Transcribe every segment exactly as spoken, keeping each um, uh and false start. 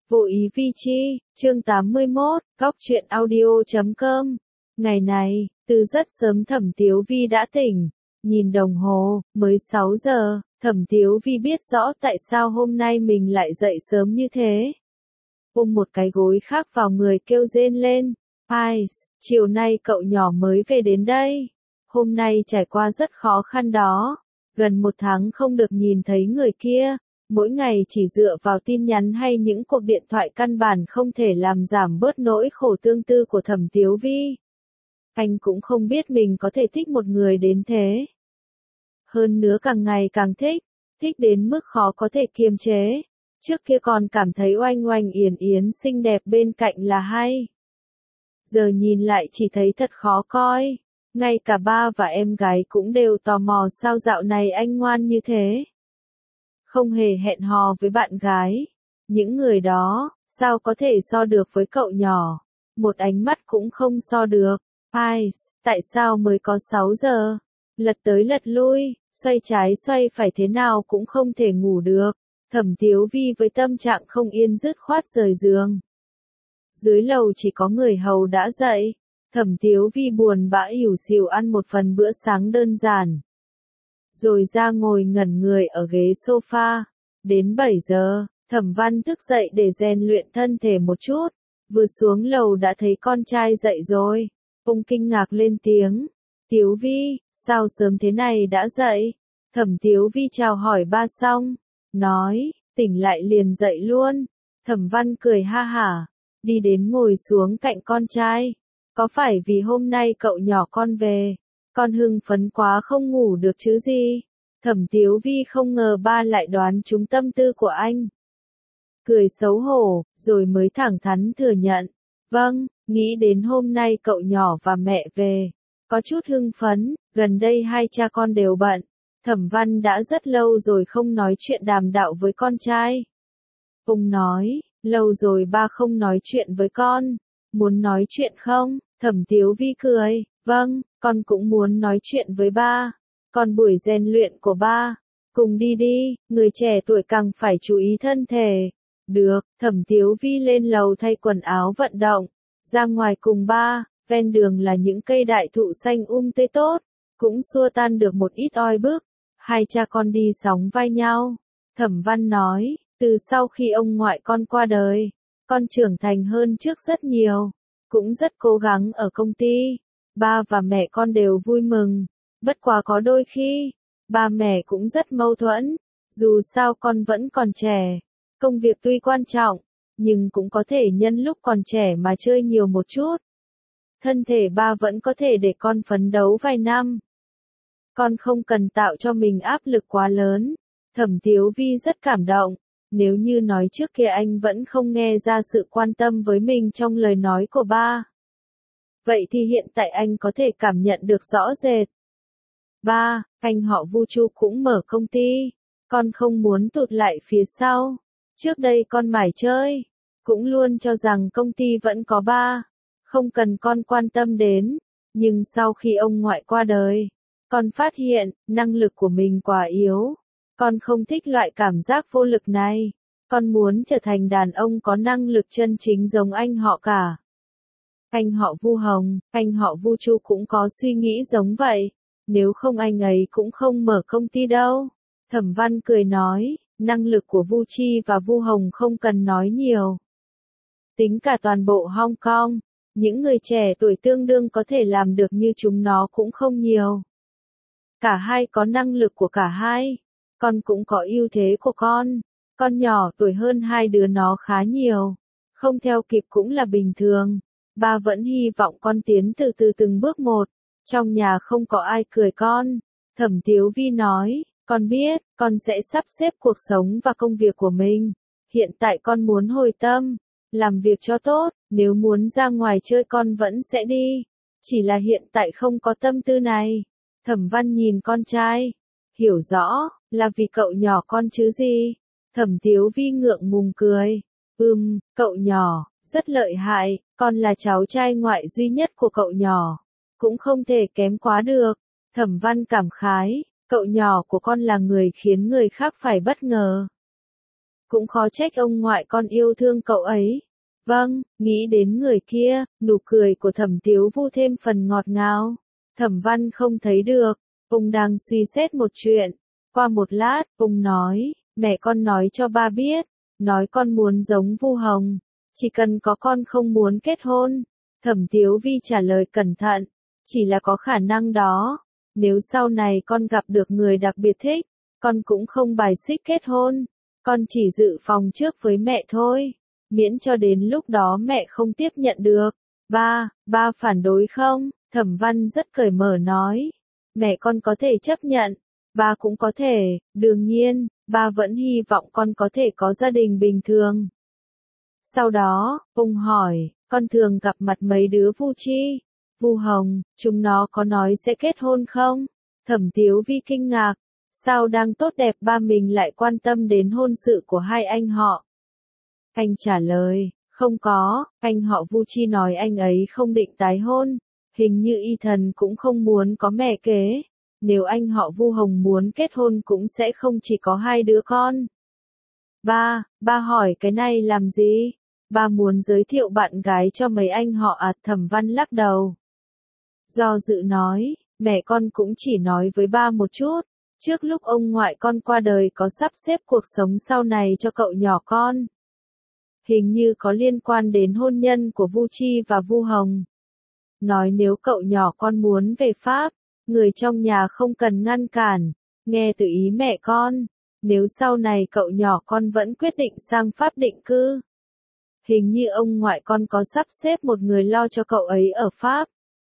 Vô ý vi chi, chương tám mươi mốt, góc truyện audio chấm com. Ngày này, từ rất sớm Thẩm Tiếu Vi đã tỉnh, nhìn đồng hồ, mới sáu giờ, Thẩm Tiếu Vi biết rõ tại sao hôm nay mình lại dậy sớm như thế. Ôm một cái gối khác vào người kêu rên lên, ai, chiều nay cậu nhỏ mới về đến đây. Hôm nay trải qua rất khó khăn đó, gần một tháng không được nhìn thấy người kia. Mỗi ngày chỉ dựa vào tin nhắn hay những cuộc điện thoại căn bản không thể làm giảm bớt nỗi khổ tương tư của Thẩm Tiếu Vi. Anh cũng không biết mình có thể thích một người đến thế. Hơn nữa càng ngày càng thích, thích đến mức khó có thể kiềm chế. Trước kia còn cảm thấy oanh oanh yến yến xinh đẹp bên cạnh là hay. Giờ nhìn lại chỉ thấy thật khó coi. Ngay cả ba và em gái cũng đều tò mò sao dạo này anh ngoan như thế. Không hề hẹn hò với bạn gái. Những người đó, sao có thể so được với cậu nhỏ? Một ánh mắt cũng không so được. Ai, tại sao mới có sáu giờ? Lật tới lật lui, xoay trái xoay phải thế nào cũng không thể ngủ được. Thẩm Tiếu Vi với tâm trạng không yên dứt khoát rời giường. Dưới lầu chỉ có người hầu đã dậy. Thẩm Tiếu Vi buồn bã ỉu xìu ăn một phần bữa sáng đơn giản. Rồi ra ngồi ngẩn người ở ghế sofa. Đến bảy giờ, Thẩm Văn thức dậy để rèn luyện thân thể một chút. Vừa xuống lầu đã thấy con trai dậy rồi. Ông kinh ngạc lên tiếng. Tiếu Vi, sao sớm thế này đã dậy? Thẩm Tiếu Vi chào hỏi ba xong. Nói, tỉnh lại liền dậy luôn. Thẩm Văn cười ha hả. Đi đến ngồi xuống cạnh con trai. Có phải vì hôm nay cậu nhỏ con về? Con hưng phấn quá không ngủ được chứ gì. Thẩm Tiếu Vi không ngờ ba lại đoán trúng tâm tư của anh. Cười xấu hổ, rồi mới thẳng thắn thừa nhận. Vâng, nghĩ đến hôm nay cậu nhỏ và mẹ về. Có chút hưng phấn, gần đây hai cha con đều bận. Thẩm Văn đã rất lâu rồi không nói chuyện đàm đạo với con trai. Ông nói, lâu rồi ba không nói chuyện với con. Muốn nói chuyện không? Thẩm Tiếu Vi cười, vâng, con cũng muốn nói chuyện với ba. Còn buổi rèn luyện của ba, cùng đi đi, người trẻ tuổi càng phải chú ý thân thể. Được, Thẩm Tiếu Vi lên lầu thay quần áo vận động, ra ngoài cùng ba, ven đường là những cây đại thụ xanh um tươi tốt, cũng xua tan được một ít oi bức. Hai cha con đi sóng vai nhau. Thẩm Văn nói, từ sau khi ông ngoại con qua đời, con trưởng thành hơn trước rất nhiều, cũng rất cố gắng ở công ty. Ba và mẹ con đều vui mừng, bất quá có đôi khi, ba mẹ cũng rất mâu thuẫn. Dù sao con vẫn còn trẻ, công việc tuy quan trọng, nhưng cũng có thể nhân lúc còn trẻ mà chơi nhiều một chút. Thân thể ba vẫn có thể để con phấn đấu vài năm. Con không cần tạo cho mình áp lực quá lớn. Thẩm Tiếu Vi rất cảm động. Nếu như nói trước kia anh vẫn không nghe ra sự quan tâm với mình trong lời nói của ba. Vậy thì hiện tại anh có thể cảm nhận được rõ rệt. Ba, anh họ Vu Chu cũng mở công ty. Con không muốn tụt lại phía sau. Trước đây con mải chơi, cũng luôn cho rằng công ty vẫn có ba, không cần con quan tâm đến. Nhưng sau khi ông ngoại qua đời, con phát hiện, năng lực của mình quá yếu. Con không thích loại cảm giác vô lực này. Con muốn trở thành đàn ông có năng lực chân chính giống anh họ cả. Anh họ Vu Hồng, anh họ Vu Chu cũng có suy nghĩ giống vậy. Nếu không anh ấy cũng không mở công ty đâu. Thẩm Văn cười nói, năng lực của Vu Chi và Vu Hồng không cần nói nhiều. Tính cả toàn bộ Hong Kong, những người trẻ tuổi tương đương có thể làm được như chúng nó cũng không nhiều. Cả hai có năng lực của cả hai. Con cũng có ưu thế của con. Con nhỏ tuổi hơn hai đứa nó khá nhiều. Không theo kịp cũng là bình thường. Ba vẫn hy vọng con tiến từ từ từng bước một. Trong nhà không có ai cười con. Thẩm Tiếu Vi nói, con biết, con sẽ sắp xếp cuộc sống và công việc của mình. Hiện tại con muốn hồi tâm, làm việc cho tốt. Nếu muốn ra ngoài chơi con vẫn sẽ đi. Chỉ là hiện tại không có tâm tư này. Thẩm Văn nhìn con trai. Hiểu rõ, là vì cậu nhỏ con chứ gì. Thẩm Tiếu Vi ngượng ngùng cười. Ừm, cậu nhỏ, rất lợi hại, con là cháu trai ngoại duy nhất của cậu nhỏ. Cũng không thể kém quá được. Thẩm Văn cảm khái, cậu nhỏ của con là người khiến người khác phải bất ngờ. cũng khó trách ông ngoại con yêu thương cậu ấy. Vâng, nghĩ đến người kia, nụ cười của Thẩm Tiếu Vu thêm phần ngọt ngào. Thẩm Văn không thấy được, ông đang suy xét một chuyện. Qua một lát, ông nói, mẹ con nói cho ba biết, nói con muốn giống Vu Hồng, chỉ cần có con không muốn kết hôn. Thẩm Tiếu Vi trả lời cẩn thận, chỉ là có khả năng đó, nếu sau này con gặp được người đặc biệt thích, con cũng không bài xích kết hôn, con chỉ dự phòng trước với mẹ thôi, miễn cho đến lúc đó mẹ không tiếp nhận được. Ba, ba phản đối không? Thẩm Văn rất cởi mở nói, mẹ con có thể chấp nhận, ba cũng có thể, đương nhiên, ba vẫn hy vọng con có thể có gia đình bình thường. Sau đó, ông hỏi, con thường gặp mặt mấy đứa Vu Chi, Vu Hồng, chúng nó có nói sẽ kết hôn không? Thẩm Tiếu Vi kinh ngạc, sao đang tốt đẹp ba mình lại quan tâm đến hôn sự của hai anh họ? Anh trả lời, không có, anh họ Vu Chi nói anh ấy không định tái hôn, hình như y thần cũng không muốn có mẹ kế, nếu anh họ Vu Hồng muốn kết hôn cũng sẽ không chỉ có hai đứa con. Ba, ba hỏi cái này làm gì? Ba muốn giới thiệu bạn gái cho mấy anh họ à? Thẩm Văn lắc đầu. Do dự nói, mẹ con cũng chỉ nói với ba một chút, trước lúc ông ngoại con qua đời có sắp xếp cuộc sống sau này cho cậu nhỏ con. Hình như có liên quan đến hôn nhân của Vu Chi và Vu Hồng. Nói nếu cậu nhỏ con muốn về Pháp, người trong nhà không cần ngăn cản, nghe từ ý mẹ con, nếu sau này cậu nhỏ con vẫn quyết định sang Pháp định cư. Hình như ông ngoại con có sắp xếp một người lo cho cậu ấy ở Pháp.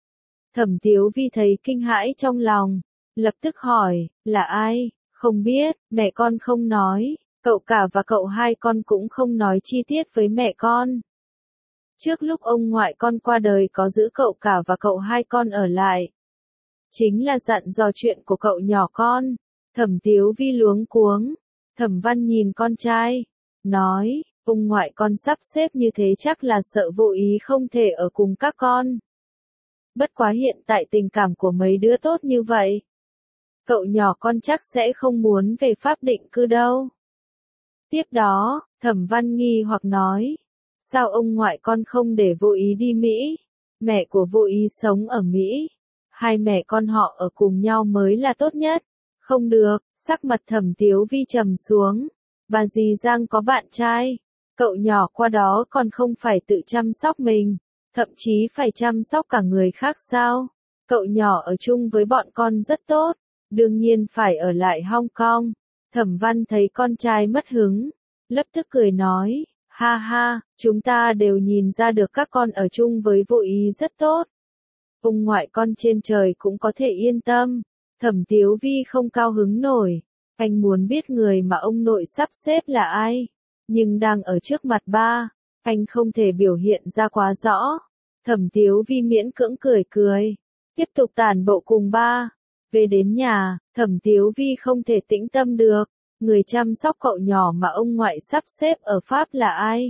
Thẩm Tiếu Vi thấy kinh hãi trong lòng, lập tức hỏi, là ai? Không biết, mẹ con không nói, cậu cả và cậu hai con cũng không nói chi tiết với mẹ con. Trước lúc ông ngoại con qua đời có giữ cậu cả và cậu hai con ở lại. Chính là dặn dò chuyện của cậu nhỏ con. Thẩm Tiếu Vi luống cuống. Thẩm Văn nhìn con trai, nói, ông ngoại con sắp xếp như thế chắc là sợ vô ý không thể ở cùng các con. Bất quá hiện tại tình cảm của mấy đứa tốt như vậy. Cậu nhỏ con chắc sẽ không muốn về Pháp định cư đâu. Tiếp đó, Thẩm Văn nghi hoặc nói, sao ông ngoại con không để vô ý đi Mỹ? Mẹ của vô ý sống ở Mỹ. Hai mẹ con họ ở cùng nhau mới là tốt nhất. Không được, sắc mặt Thẩm Tiếu Vi trầm xuống. Bà dì Giang có bạn trai. Cậu nhỏ qua đó còn không phải tự chăm sóc mình, thậm chí phải chăm sóc cả người khác sao? Cậu nhỏ ở chung với bọn con rất tốt, đương nhiên phải ở lại Hong Kong. Thẩm Văn thấy con trai mất hứng, lập tức cười nói, ha ha, chúng ta đều nhìn ra được các con ở chung với vô ý rất tốt. Ông ngoại con trên trời cũng có thể yên tâm. Thẩm Tiếu Vi không cao hứng nổi, anh muốn biết người mà ông nội sắp xếp là ai. Nhưng đang ở trước mặt ba, anh không thể biểu hiện ra quá rõ. Thẩm Tiếu Vi miễn cưỡng cười cười, tiếp tục tản bộ cùng ba. Về đến nhà, Thẩm Tiếu Vi không thể tĩnh tâm được, người chăm sóc cậu nhỏ mà ông ngoại sắp xếp ở Pháp là ai?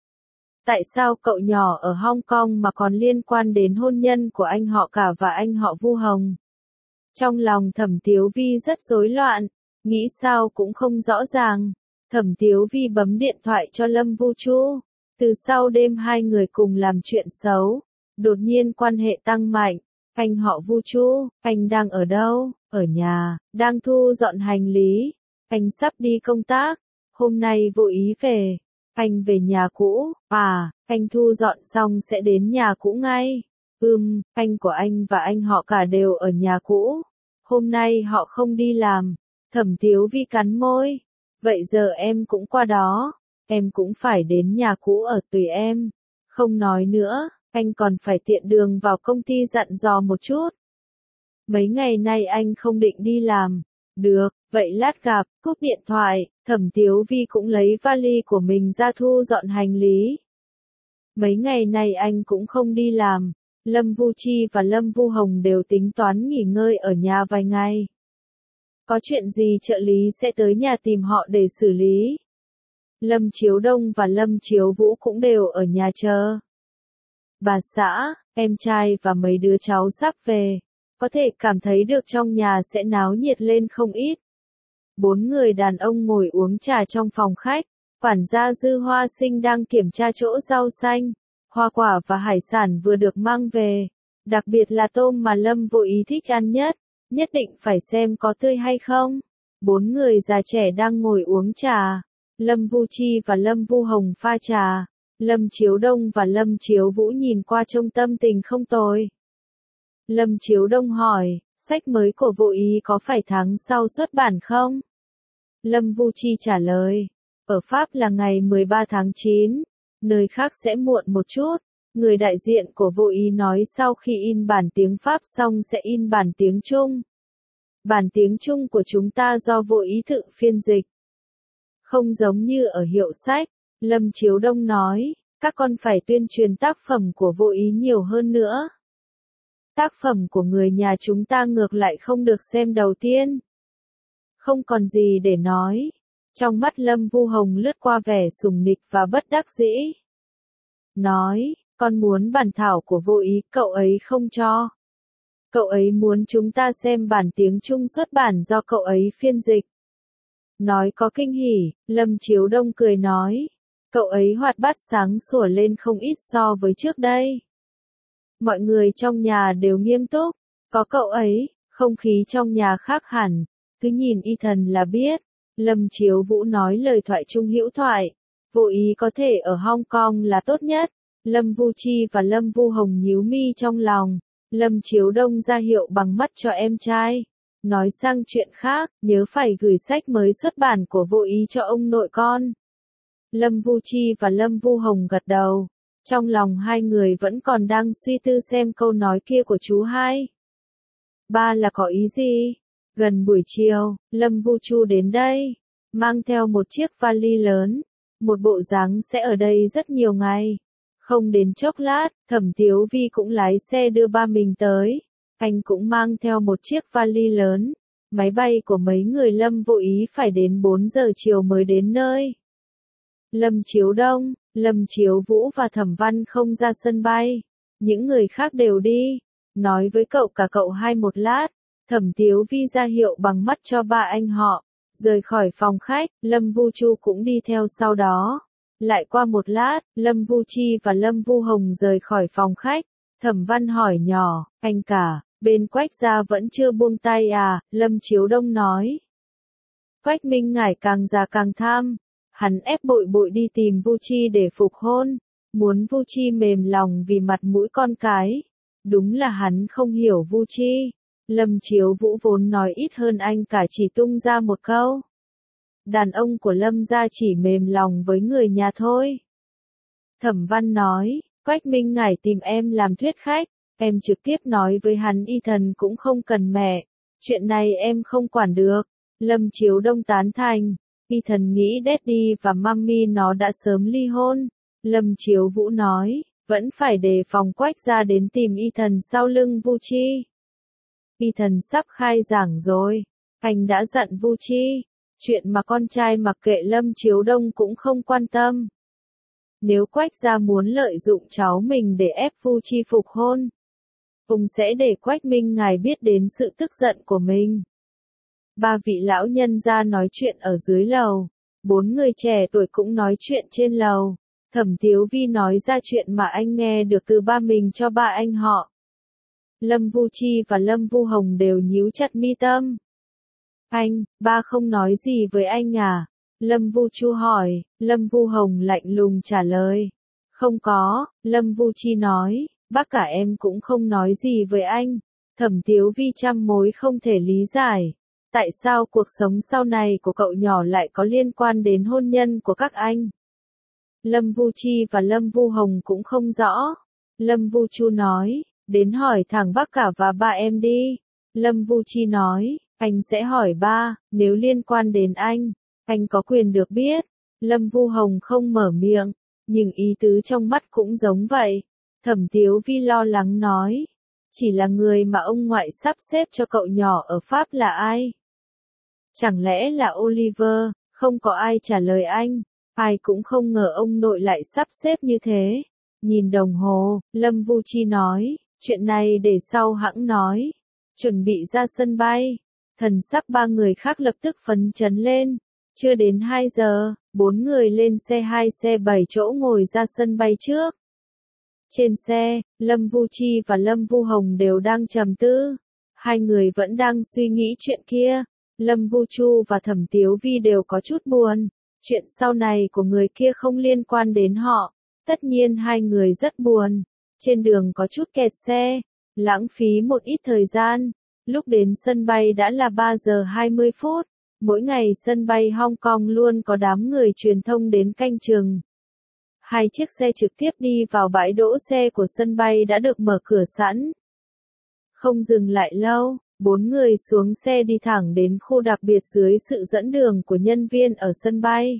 Tại sao cậu nhỏ ở Hong Kong mà còn liên quan đến hôn nhân của anh họ cả và anh họ Vu Hồng? Trong lòng Thẩm Tiếu Vi rất rối loạn, nghĩ sao cũng không rõ ràng. Thẩm Tiếu Vi bấm điện thoại cho Lâm Vu Chu. Từ sau đêm hai người cùng làm chuyện xấu, đột nhiên quan hệ tăng mạnh. Anh họ Vu Chu, anh đang ở đâu? Ở nhà, đang thu dọn hành lý. Anh sắp đi công tác, hôm nay vô ý về. Anh về nhà cũ, à, anh thu dọn xong sẽ đến nhà cũ ngay. Ừm, anh của anh và anh họ cả đều ở nhà cũ. Hôm nay họ không đi làm. Thẩm Tiếu Vi cắn môi. Vậy giờ em cũng qua đó, em cũng phải đến nhà cũ ở tùy em. Không nói nữa, anh còn phải tiện đường vào công ty dặn dò một chút. Mấy ngày nay anh không định đi làm. Được, vậy lát gặp, cúp điện thoại, Thẩm Tiếu Vi cũng lấy vali của mình ra thu dọn hành lý. Mấy ngày nay anh cũng không đi làm, Lâm Vu Chi và Lâm Vu Hồng đều tính toán nghỉ ngơi ở nhà vài ngày. Có chuyện gì trợ lý sẽ tới nhà tìm họ để xử lý. Lâm Chiếu Đông và Lâm Chiếu Vũ cũng đều ở nhà chờ. Bà xã, em trai và mấy đứa cháu sắp về, có thể cảm thấy được trong nhà sẽ náo nhiệt lên không ít. Bốn người đàn ông ngồi uống trà trong phòng khách, quản gia Dư Hoa Sinh đang kiểm tra chỗ rau xanh, hoa quả và hải sản vừa được mang về, đặc biệt là tôm mà Lâm Vô Ý thích ăn nhất, nhất định phải xem có tươi hay không. Bốn người già trẻ đang ngồi uống trà, Lâm Vu Chi và Lâm Vu Hồng pha trà, Lâm Chiếu Đông và Lâm Chiếu Vũ nhìn qua trông tâm tình không tồi. Lâm Chiếu Đông hỏi, sách mới của Vô Ý có phải tháng sau xuất bản không? Lâm Vu Chi trả lời, ở Pháp là ngày mười ba tháng chín, nơi khác sẽ muộn một chút. Người đại diện của Vô Ý nói sau khi in bản tiếng Pháp xong sẽ in bản tiếng Trung. Bản tiếng Trung của chúng ta do Vô Ý tự phiên dịch. Không giống như ở hiệu sách, Lâm Chiếu Đông nói, các con phải tuyên truyền tác phẩm của Vô Ý nhiều hơn nữa. Tác phẩm của người nhà chúng ta ngược lại không được xem đầu tiên. Không còn gì để nói. Trong mắt Lâm Vu Hồng lướt qua vẻ sùng nịch và bất đắc dĩ. Nói, con muốn bản thảo của Vô Ý, cậu ấy không cho. Cậu ấy muốn chúng ta xem bản tiếng Trung xuất bản do cậu ấy phiên dịch. Nói có kinh hỉ, Lâm Chiếu Đông cười nói. Cậu ấy hoạt bát sáng sủa lên không ít so với trước đây. Mọi người trong nhà đều nghiêm túc, có cậu ấy, không khí trong nhà khác hẳn, cứ nhìn y thần là biết. Lâm Chiếu Vũ nói lời thoại trung hữu thoại, Vô Ý có thể ở Hong Kong là tốt nhất. Lâm Vu Chi và Lâm Vu Hồng nhíu mi trong lòng, Lâm Chiếu Đông ra hiệu bằng mắt cho em trai. Nói sang chuyện khác, nhớ phải gửi sách mới xuất bản của Vô Ý cho ông nội con. Lâm Vu Chi và Lâm Vu Hồng gật đầu. Trong lòng hai người vẫn còn đang suy tư xem câu nói kia của chú hai. Ba là có ý gì? Gần buổi chiều, Lâm Vu Chu đến đây, mang theo một chiếc vali lớn, một bộ dáng sẽ ở đây rất nhiều ngày. Không đến chốc lát, Thẩm Tiếu Vi cũng lái xe đưa ba mình tới. Anh cũng mang theo một chiếc vali lớn. Máy bay của mấy người Lâm Vô Ý phải đến bốn giờ chiều mới đến nơi. Lâm Chiếu Đông, Lâm Chiếu Vũ và Thẩm Văn không ra sân bay. Những người khác đều đi. Nói với cậu cả cậu hai một lát. Thẩm Tiếu Vi ra hiệu bằng mắt cho ba anh họ. Rời khỏi phòng khách, Lâm Vu Chu cũng đi theo sau đó. Lại qua một lát, Lâm Vu Chi và Lâm Vu Hồng rời khỏi phòng khách. Thẩm Văn hỏi nhỏ, anh cả, bên Quách gia vẫn chưa buông tay à? Lâm Chiếu Đông nói. Quách Minh Ngải càng già càng tham. Hắn ép Bội Bội đi tìm Vu Chi để phục hôn. Muốn Vu Chi mềm lòng vì mặt mũi con cái. Đúng là hắn không hiểu Vu Chi. Lâm Chiếu Vũ vốn nói ít hơn anh cả chỉ tung ra một câu. Đàn ông của Lâm gia chỉ mềm lòng với người nhà thôi. Thẩm Văn nói, Quách Minh Ngải tìm em làm thuyết khách, em trực tiếp nói với hắn y thần cũng không cần mẹ. Chuyện này em không quản được. Lâm Chiếu Đông tán thành, y thần nghĩ Daddy và Mummy nó đã sớm ly hôn. Lâm Chiếu Vũ nói, vẫn phải đề phòng Quách gia đến tìm y thần sau lưng Vu Chi. Y thần sắp khai giảng rồi, anh đã dặn Vu Chi, chuyện mà con trai mặc kệ Lâm Chiếu Đông cũng không quan tâm. Nếu Quách gia muốn lợi dụng cháu mình để ép Vu Chi phục hôn, ông sẽ để Quách Minh Ngải biết đến sự tức giận của mình. Ba vị lão nhân gia nói chuyện ở dưới lầu, bốn người trẻ tuổi cũng nói chuyện trên lầu. Thẩm Tiếu Vi nói ra chuyện mà anh nghe được từ ba mình cho ba anh họ. Lâm Vu Chi và Lâm Vu Hồng đều nhíu chặt mi tâm. Anh, ba không nói gì với anh à? Lâm Vu Chu hỏi. Lâm Vu Hồng lạnh lùng trả lời. Không có. Lâm Vu Chi nói, bác cả em cũng không nói gì với anh. Thẩm Tiếu Vi trăm mối không thể lý giải. Tại sao cuộc sống sau này của cậu nhỏ lại có liên quan đến hôn nhân của các anh? Lâm Vu Chi và Lâm Vu Hồng cũng không rõ. Lâm Vu Chu nói, đến hỏi thẳng bác cả và ba em đi. Lâm Vu Chi nói, anh sẽ hỏi ba, nếu liên quan đến anh, anh có quyền được biết. Lâm Vu Hồng không mở miệng, nhưng ý tứ trong mắt cũng giống vậy. Thẩm Tiếu Vi lo lắng nói, chỉ là người mà ông ngoại sắp xếp cho cậu nhỏ ở Pháp là ai? Chẳng lẽ là Oliver? Không có ai trả lời anh. Ai cũng không ngờ ông nội lại sắp xếp như thế. Nhìn đồng hồ, Lâm Vu Chi nói, chuyện này để sau hẵng nói. Chuẩn bị ra sân bay. Thần sắc ba người khác lập tức phấn chấn lên. Chưa đến hai giờ, bốn người lên xe hai xe bảy chỗ ngồi ra sân bay trước. Trên xe, Lâm Vu Chi và Lâm Vu Hồng đều đang trầm tư. Hai người vẫn đang suy nghĩ chuyện kia. Lâm Vu Chu và Thẩm Tiếu Vi đều có chút buồn. Chuyện sau này của người kia không liên quan đến họ. Tất nhiên hai người rất buồn. Trên đường có chút kẹt xe, lãng phí một ít thời gian. Lúc đến sân bay đã là ba giờ hai mươi phút. Mỗi ngày sân bay Hong Kong luôn có đám người truyền thông đến canh chừng. Hai chiếc xe trực tiếp đi vào bãi đỗ xe của sân bay đã được mở cửa sẵn. Không dừng lại lâu, bốn người xuống xe đi thẳng đến khu đặc biệt dưới sự dẫn đường của nhân viên ở sân bay.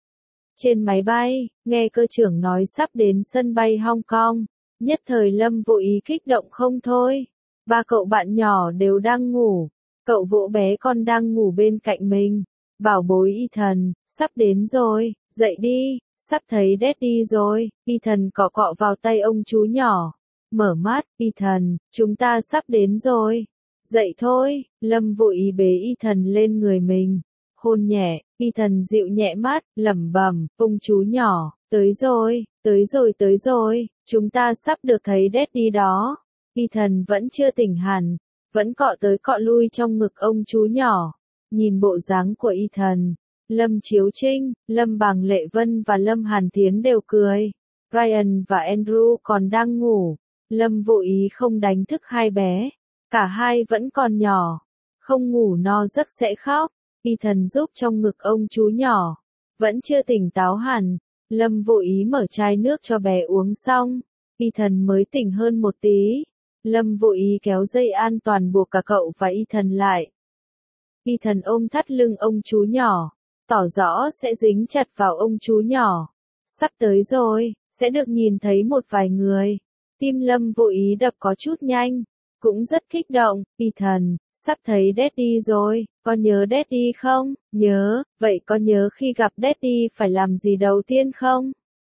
Trên máy bay, nghe cơ trưởng nói sắp đến sân bay Hong Kong, nhất thời Lâm Vô Ý kích động không thôi. Ba cậu bạn nhỏ đều đang ngủ, cậu vỗ bé con đang ngủ bên cạnh mình. Bảo bối Ethan, sắp đến rồi, dậy đi, sắp thấy Daddy rồi. Ethan cọ cọ vào tay ông chú nhỏ. Mở mắt, Ethan, chúng ta sắp đến rồi. Dậy thôi, Lâm Vô Ý bế Ethan lên người mình. Hôn nhẹ, Ethan dịu nhẹ mắt, lẩm bẩm, ông chú nhỏ, tới rồi, tới rồi tới rồi, chúng ta sắp được thấy Daddy đó. Ethan vẫn chưa tỉnh hẳn, vẫn cọ tới cọ lui trong ngực ông chú nhỏ. Nhìn bộ dáng của Ethan, Lâm Chiếu Trinh, Lâm Bàng Lệ Vân và Lâm Hàn Thiến đều cười. Ryan và Andrew còn đang ngủ. Lâm Vô Ý không đánh thức hai bé. Cả hai vẫn còn nhỏ. Không ngủ no giấc sẽ khóc. Ethan giúp trong ngực ông chú nhỏ. Vẫn chưa tỉnh táo hẳn. Lâm Vô Ý mở chai nước cho bé uống xong. Ethan mới tỉnh hơn một tí. Lâm Vô Ý kéo dây an toàn buộc cả cậu và Ethan lại. Ethan ôm thắt lưng ông chú nhỏ. Tỏ rõ sẽ dính chặt vào ông chú nhỏ. Sắp tới rồi, sẽ được nhìn thấy một vài người. Tim Lâm Vô Ý đập có chút nhanh. Cũng rất kích động. Ethan, sắp thấy Daddy rồi, có nhớ Daddy không? Nhớ, vậy có nhớ khi gặp Daddy phải làm gì đầu tiên không?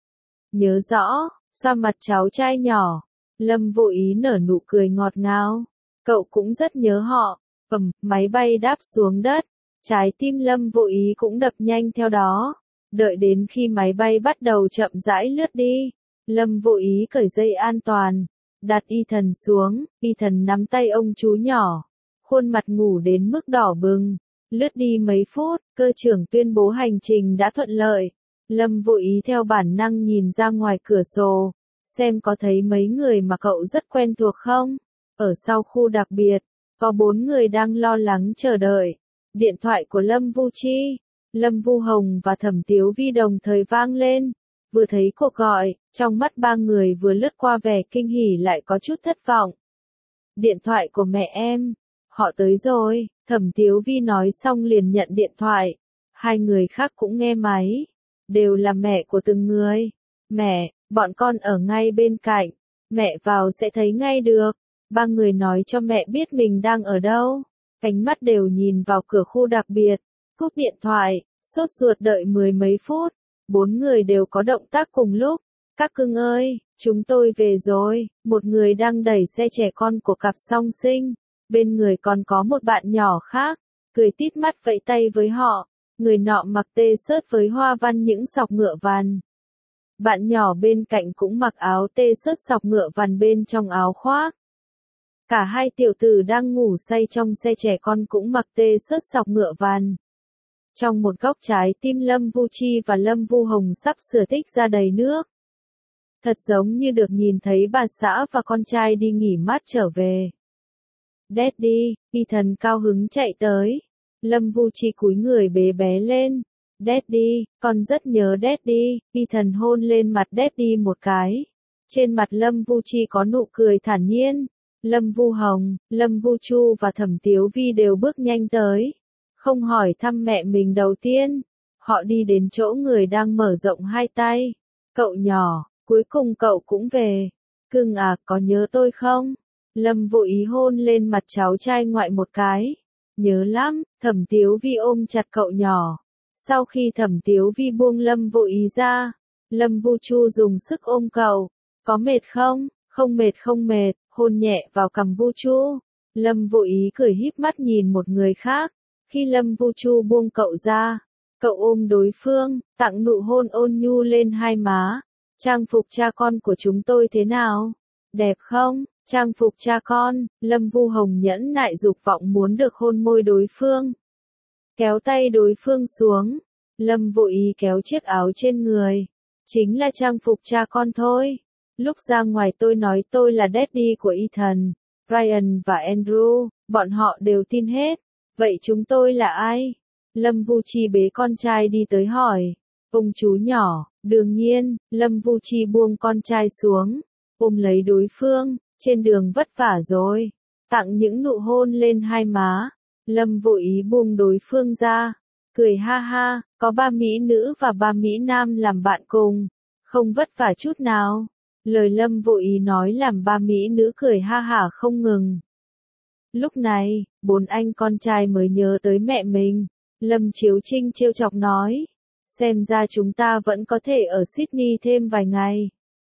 Nhớ rõ, xoa mặt cháu trai nhỏ. Lâm Vô Ý nở nụ cười ngọt ngào. Cậu cũng rất nhớ họ. Ầm, máy bay đáp xuống đất. Trái tim Lâm Vô Ý cũng đập nhanh theo đó. Đợi đến khi máy bay bắt đầu chậm rãi lướt đi. Lâm Vô Ý cởi dây an toàn. Đặt Ethan xuống. Ethan nắm tay ông chú nhỏ. Khuôn mặt ngủ đến mức đỏ bừng. Lướt đi mấy phút, cơ trưởng tuyên bố hành trình đã thuận lợi. Lâm Vô Ý theo bản năng nhìn ra ngoài cửa sổ. Xem có thấy mấy người mà cậu rất quen thuộc không? Ở sau khu đặc biệt, có bốn người đang lo lắng chờ đợi. Điện thoại của Lâm Vu Chi, Lâm Vu Hồng và Thẩm Tiếu Vi đồng thời vang lên. Vừa thấy cuộc gọi, trong mắt ba người vừa lướt qua vẻ kinh hỉ lại có chút thất vọng. Điện thoại của mẹ em. Họ tới rồi, Thẩm Tiếu Vi nói xong liền nhận điện thoại. Hai người khác cũng nghe máy. Đều là mẹ của từng người. Mẹ, bọn con ở ngay bên cạnh. Mẹ vào sẽ thấy ngay được. Ba người nói cho mẹ biết mình đang ở đâu. Ánh mắt đều nhìn vào cửa khu đặc biệt. Cúp điện thoại, sốt ruột đợi mười mấy phút. Bốn người đều có động tác cùng lúc. Các cưng ơi, chúng tôi về rồi. Một người đang đẩy xe trẻ con của cặp song sinh. Bên người còn có một bạn nhỏ khác. Cười tít mắt vẫy tay với họ. Người nọ mặc tê xớt với hoa văn những sọc ngựa vằn. Bạn nhỏ bên cạnh cũng mặc áo tê xớt sọc ngựa vằn bên trong áo khoác. Cả hai tiểu tử đang ngủ say trong xe trẻ con cũng mặc tê xớt sọc ngựa vằn. Trong một góc trái tim Lâm Vu Chi và Lâm Vu Hồng sắp sửa tích ra đầy nước. Thật giống như được nhìn thấy bà xã và con trai đi nghỉ mát trở về. Daddy, Ethan cao hứng chạy tới. Lâm Vu Chi cúi người bế bé lên. Daddy, con rất nhớ Daddy. Ethan hôn lên mặt Daddy một cái. Trên mặt Lâm Vu Chi có nụ cười thản nhiên. Lâm Vu Hồng, Lâm Vu Chu và Thẩm Tiếu Vi đều bước nhanh tới. Không hỏi thăm mẹ mình đầu tiên. Họ đi đến chỗ người đang mở rộng hai tay. Cậu nhỏ, cuối cùng cậu cũng về. Cưng à, có nhớ tôi không? Lâm Vô Ý hôn lên mặt cháu trai ngoại một cái. Nhớ lắm, Thẩm Tiếu Vi ôm chặt cậu nhỏ. Sau khi Thẩm Tiếu Vi buông Lâm Vô Ý ra, Lâm Vu Chu dùng sức ôm cậu. Có mệt không? Không mệt không mệt, hôn nhẹ vào cằm Vu Chu. Lâm Vô Ý cười híp mắt nhìn một người khác. Khi Lâm Vu Chu buông cậu ra, Cậu ôm đối phương, tặng nụ hôn ôn nhu lên hai má. Trang phục cha con của chúng tôi thế nào? Đẹp không? Trang phục cha con, Lâm Vu Hồng nhẫn nại dục vọng muốn được hôn môi đối phương. Kéo tay đối phương xuống. Lâm vội ý kéo chiếc áo trên người. Chính là trang phục cha con thôi. Lúc ra ngoài tôi nói tôi là daddy của Ethan, Ryan và Andrew, bọn họ đều tin hết. Vậy chúng tôi là ai? Lâm Vu Chi bế con trai đi tới hỏi. Ông chú nhỏ, đương nhiên, Lâm Vu Chi buông con trai xuống, ôm lấy đối phương, trên đường vất vả rồi. Tặng những nụ hôn lên hai má. Lâm vội ý buông đối phương ra, cười ha ha, có ba mỹ nữ và ba mỹ nam làm bạn cùng, không vất vả chút nào. Lời Lâm vội ý nói làm ba mỹ nữ cười ha hả không ngừng. Lúc này, bốn anh con trai mới nhớ tới mẹ mình. Lâm Chiếu Trinh trêu chọc nói, xem ra chúng ta vẫn có thể ở Sydney thêm vài ngày.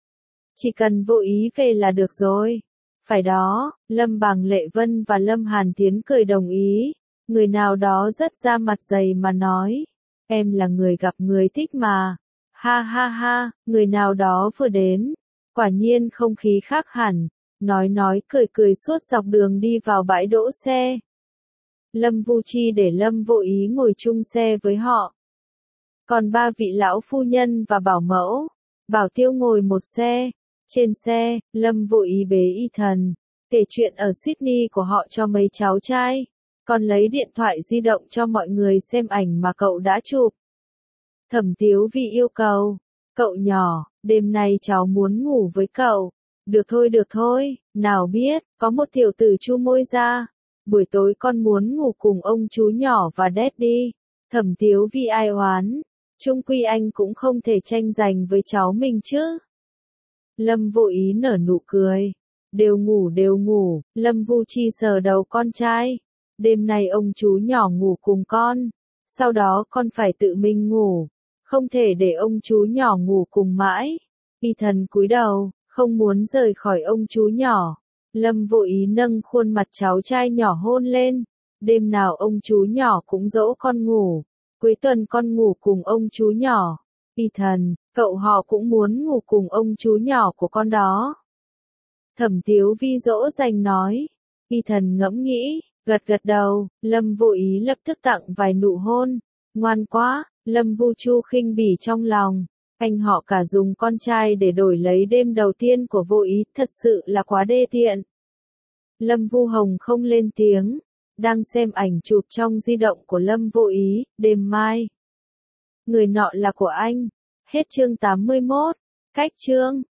Chỉ cần vô ý về là được rồi. Phải đó, Lâm Bàng Lệ Vân và Lâm Hàn Tiến cười đồng ý. Người nào đó rất ra mặt dày mà nói, em là người gặp người thích mà. Ha ha ha, người nào đó vừa đến. Quả nhiên không khí khác hẳn. Nói nói cười cười suốt dọc đường đi vào bãi đỗ xe. Lâm Vu Chi để Lâm vô ý ngồi chung xe với họ. Còn ba vị lão phu nhân và bảo mẫu, Bảo Tiêu ngồi một xe. Trên xe, Lâm vô ý bế Ethan, kể chuyện ở Sydney của họ cho mấy cháu trai, còn lấy điện thoại di động cho mọi người xem ảnh mà cậu đã chụp. Thẩm Tiếu Vi yêu cầu, cậu nhỏ, đêm nay cháu muốn ngủ với cậu. Được thôi được thôi, nào biết, có một tiểu tử chu môi ra. Buổi tối con muốn ngủ cùng ông chú nhỏ và daddy. Thẩm Tiếu Vi ai oán, chung quy anh cũng không thể tranh giành với cháu mình chứ. Lâm vô ý nở nụ cười. Đều ngủ đều ngủ, Lâm Vu Chi sờ đầu con trai. Đêm nay ông chú nhỏ ngủ cùng con. Sau đó con phải tự mình ngủ. Không thể để ông chú nhỏ ngủ cùng mãi. Ethan cúi đầu, không muốn rời khỏi ông chú nhỏ. Lâm vô ý nâng khuôn mặt cháu trai nhỏ hôn lên. Đêm nào ông chú nhỏ cũng dỗ con ngủ. Cuối tuần con ngủ cùng ông chú nhỏ. Ethan, cậu họ cũng muốn ngủ cùng ông chú nhỏ của con đó. Thẩm Tiếu Vi dỗ dành nói. Ethan ngẫm nghĩ, gật gật đầu. Lâm vô ý lập tức tặng vài nụ hôn. Ngoan quá, Lâm Vu Chu khinh bỉ trong lòng. Anh họ cả dùng con trai để đổi lấy đêm đầu tiên của vô ý, thật sự là quá đê tiện. Lâm Vu Hồng không lên tiếng, đang xem ảnh chụp trong di động của Lâm vô ý. Đêm mai, người nọ là của anh. Hết chương tám mươi mốt. Cách chương